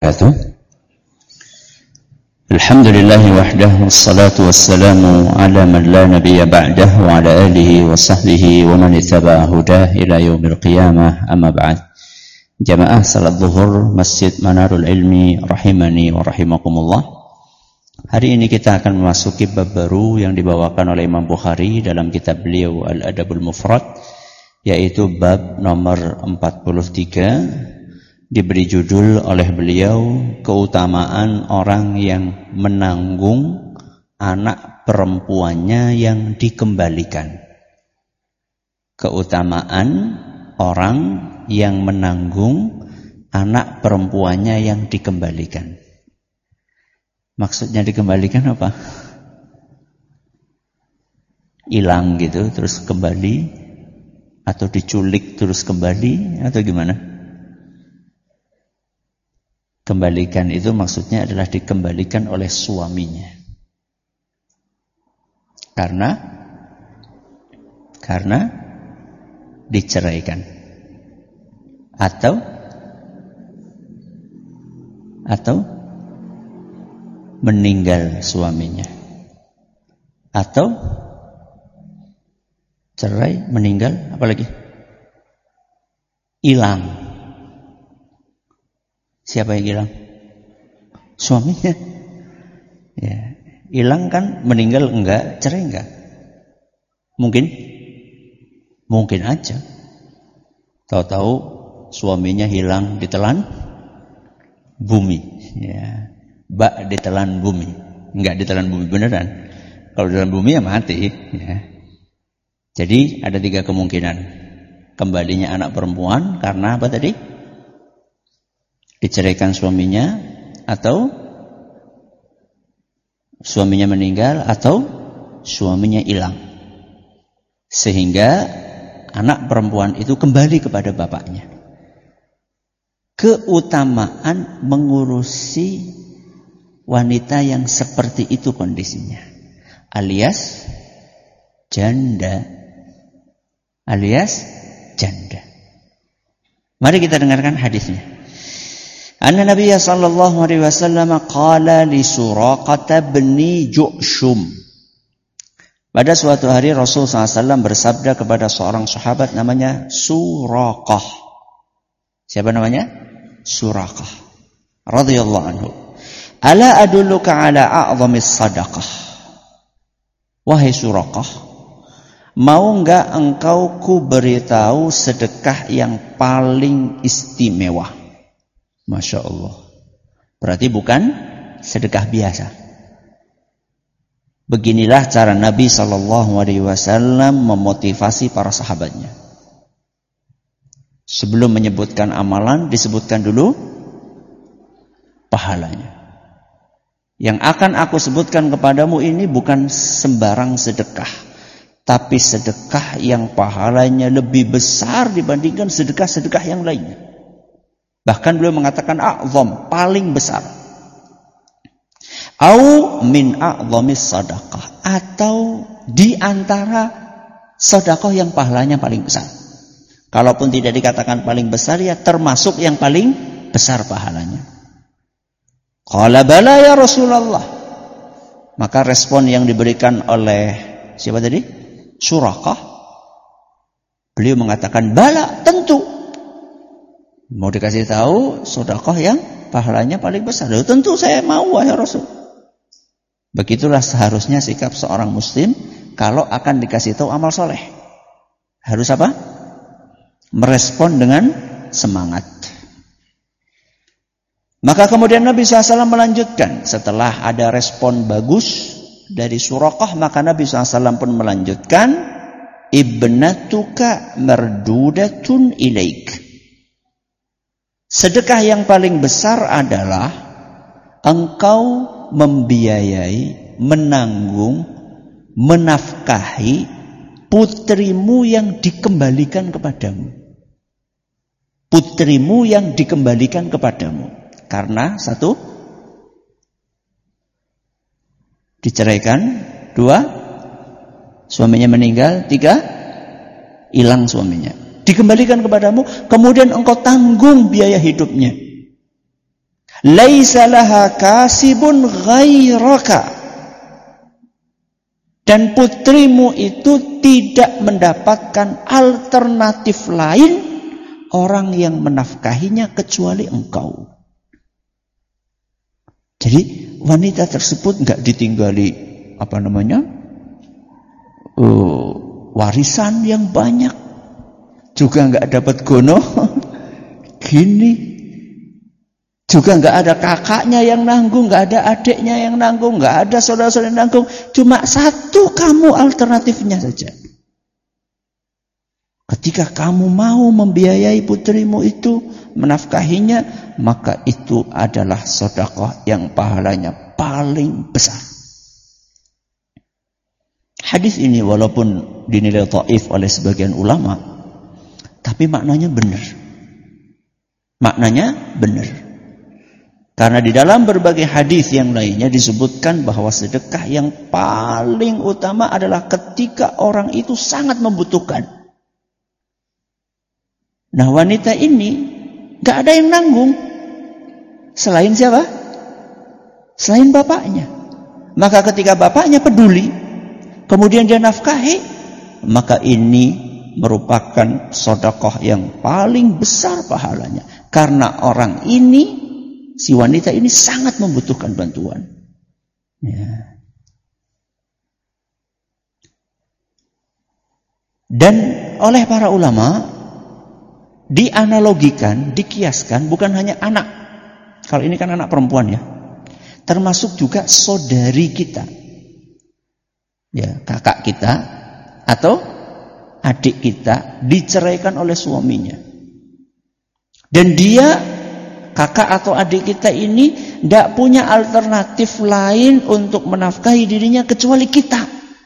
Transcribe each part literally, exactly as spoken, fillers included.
Alhamdulillah wahdahu wassalatu wassalamu ala man la nabiyya ba'dahu wa ala alihi wa sahbihi wa man ittaba hudah ila yaumil qiyamah, amma ba'd. Jamaah salat zuhur Masjid Manarul Ilmi rahimani wa rahimakumullah. Hari ini kita akan memasuki bab baru yang dibawakan oleh Imam Bukhari dalam kitab beliau Al-Adabul Mufrad, yaitu bab nomor empat puluh tiga. Diberi judul oleh beliau keutamaan orang yang menanggung anak perempuannya yang dikembalikan. Keutamaan orang yang menanggung anak perempuannya yang dikembalikan. Maksudnya dikembalikan apa? Hilang gitu terus kembali, atau diculik terus kembali, atau gimana? Kembalikan itu maksudnya adalah dikembalikan oleh suaminya. Karena karena diceraikan. Atau atau meninggal suaminya. Atau cerai, meninggal, apalagi? Hilang. Siapa yang hilang? Suaminya. Ya, hilang kan, meninggal enggak, cerai enggak? Mungkin? Mungkin aja. Tahu-tahu suaminya hilang ditelan bumi. Ya, bak ditelan bumi. Enggak ditelan bumi beneran. Kalau ditelan bumi ya mati. Ya. Jadi ada tiga kemungkinan. Kembalinya anak perempuan karena apa tadi? Diceraikan suaminya, atau suaminya meninggal, atau suaminya hilang. Sehingga anak perempuan itu kembali kepada bapaknya. Keutamaan mengurusi wanita yang seperti itu kondisinya, alias janda. Alias janda. Mari kita dengarkan hadisnya. Anna Nabiya sallallahu alaihi wasallam qala li Suraqah bin Ju'shum. Pada suatu hari Rasul sallallahu alaihi wasallam bersabda kepada seorang sahabat namanya Suraqah. Siapa namanya? Suraqah radhiyallahu anhu. Ala adulluka ala a'zamis sadaqah. Wahai Suraqah, mau enggak engkau ku beritahu sedekah yang paling istimewa? Masya Allah. Berarti bukan sedekah biasa. Beginilah cara Nabi Sallallahu Alaihi Wasallam memotivasi para sahabatnya. Sebelum menyebutkan amalan, disebutkan dulu pahalanya. Yang akan aku sebutkan kepadamu ini bukan sembarang sedekah, tapi sedekah yang pahalanya lebih besar dibandingkan sedekah-sedekah yang lainnya. Bahkan beliau mengatakan a'zam, paling besar. Au min a'zamis sadaqah, atau di antara sedekah yang pahalanya paling besar. Kalaupun tidak dikatakan paling besar, ya termasuk yang paling besar pahalanya. Qala bala ya Rasulullah. Maka respon yang diberikan oleh siapa tadi? Suraqah. Beliau mengatakan bala, tentu. Mau dikasih tahu sedekah yang pahalanya paling besar. Lalu tentu saya mau, wahai Rasul. Begitulah seharusnya sikap seorang muslim kalau akan dikasih tahu amal soleh. Harus apa? Merespon dengan semangat. Maka kemudian Nabi shallallahu alaihi wasallam melanjutkan. Setelah ada respon bagus dari Suraqah, maka Nabi shallallahu alaihi wasallam pun melanjutkan. Ibnatuka mardudatun ilaik. Sedekah yang paling besar adalah engkau membiayai, menanggung, menafkahi putrimu yang dikembalikan kepadamu. Putrimu yang dikembalikan kepadamu. Karena satu, diceraikan. Dua, suaminya meninggal. Tiga, hilang suaminya. Dikembalikan kepadamu, kemudian engkau tanggung biaya hidupnya. Laisa laha kasibun ghairaka. Dan putrimu itu tidak mendapatkan alternatif lain orang yang menafkahinya kecuali engkau. Jadi wanita tersebut enggak ditinggali apa namanya? Uh, warisan yang banyak. Juga enggak dapat gono gini. Juga enggak ada kakaknya yang nanggung, enggak ada adiknya yang nanggung, enggak ada saudara-saudara yang nanggung. Cuma satu kamu alternatifnya saja. Ketika kamu mau membiayai putrimu itu, menafkahinya, maka itu adalah sedekah yang pahalanya paling besar. Hadis ini walaupun dinilai dhaif oleh sebagian ulama, tapi maknanya benar. Maknanya benar. Karena di dalam berbagai hadis yang lainnya disebutkan bahwa sedekah yang paling utama adalah ketika orang itu sangat membutuhkan. Nah, wanita ini gak ada yang nanggung. Selain siapa? Selain bapaknya. Maka ketika bapaknya peduli, kemudian dia nafkahi, maka ini merupakan sedekah yang paling besar pahalanya. Karena orang ini, si wanita ini sangat membutuhkan bantuan. Ya. Dan oleh para ulama dianalogikan, dikiaskan bukan hanya anak. Kalau ini kan anak perempuan ya. Termasuk juga saudari kita. Ya, kakak kita atau adik kita diceraikan oleh suaminya. Dan dia, kakak atau adik kita ini tidak punya alternatif lain untuk menafkahi dirinya kecuali kita.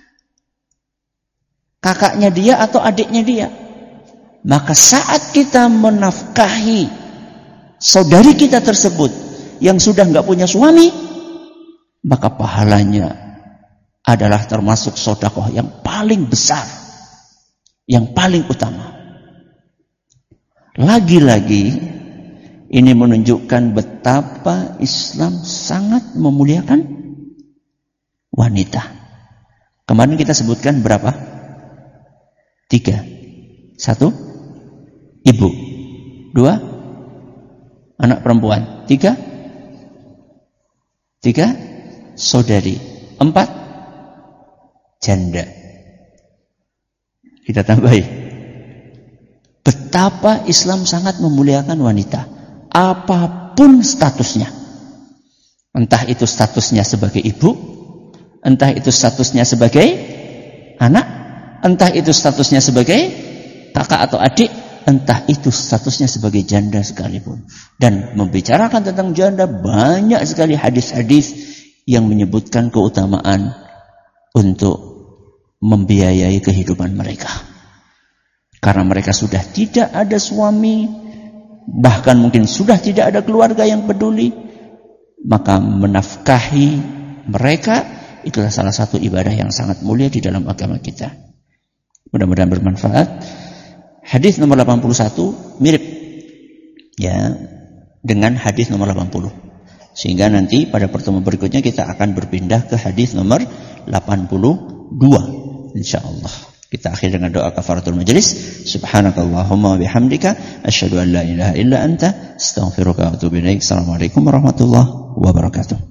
Kakaknya dia atau adiknya dia. Maka saat kita menafkahi saudari kita tersebut yang sudah nggak punya suami, maka pahalanya adalah termasuk sedekah yang paling besar, yang paling utama. Lagi-lagi ini menunjukkan betapa Islam sangat memuliakan wanita. Kemarin kita sebutkan berapa? Tiga. Satu, ibu. Dua, anak perempuan. Tiga, tiga, saudari. Empat, janda. Kita tambahi. Betapa Islam sangat memuliakan wanita. Apapun statusnya. Entah itu statusnya sebagai ibu, entah itu statusnya sebagai anak, entah itu statusnya sebagai kakak atau adik, entah itu statusnya sebagai janda sekalipun. Dan membicarakan tentang janda, banyak sekali hadis-hadis yang menyebutkan keutamaan untuk membiayai kehidupan mereka. Karena mereka sudah tidak ada suami, bahkan mungkin sudah tidak ada keluarga yang peduli, maka menafkahi mereka itulah salah satu ibadah yang sangat mulia di dalam agama kita. Mudah-mudahan bermanfaat. Hadis nomor delapan puluh satu mirip ya dengan hadis nomor delapan puluh. Sehingga nanti pada pertemuan berikutnya kita akan berpindah ke hadis nomor delapan puluh dua insyaallah. Kita akhir dengan doa kafaratul majlis. Subhanakallahumma wa bihamdika asyhadu an la ilaha illa anta astaghfiruka wa atubu ilaik. Assalamualaikum warahmatullahi wabarakatuh.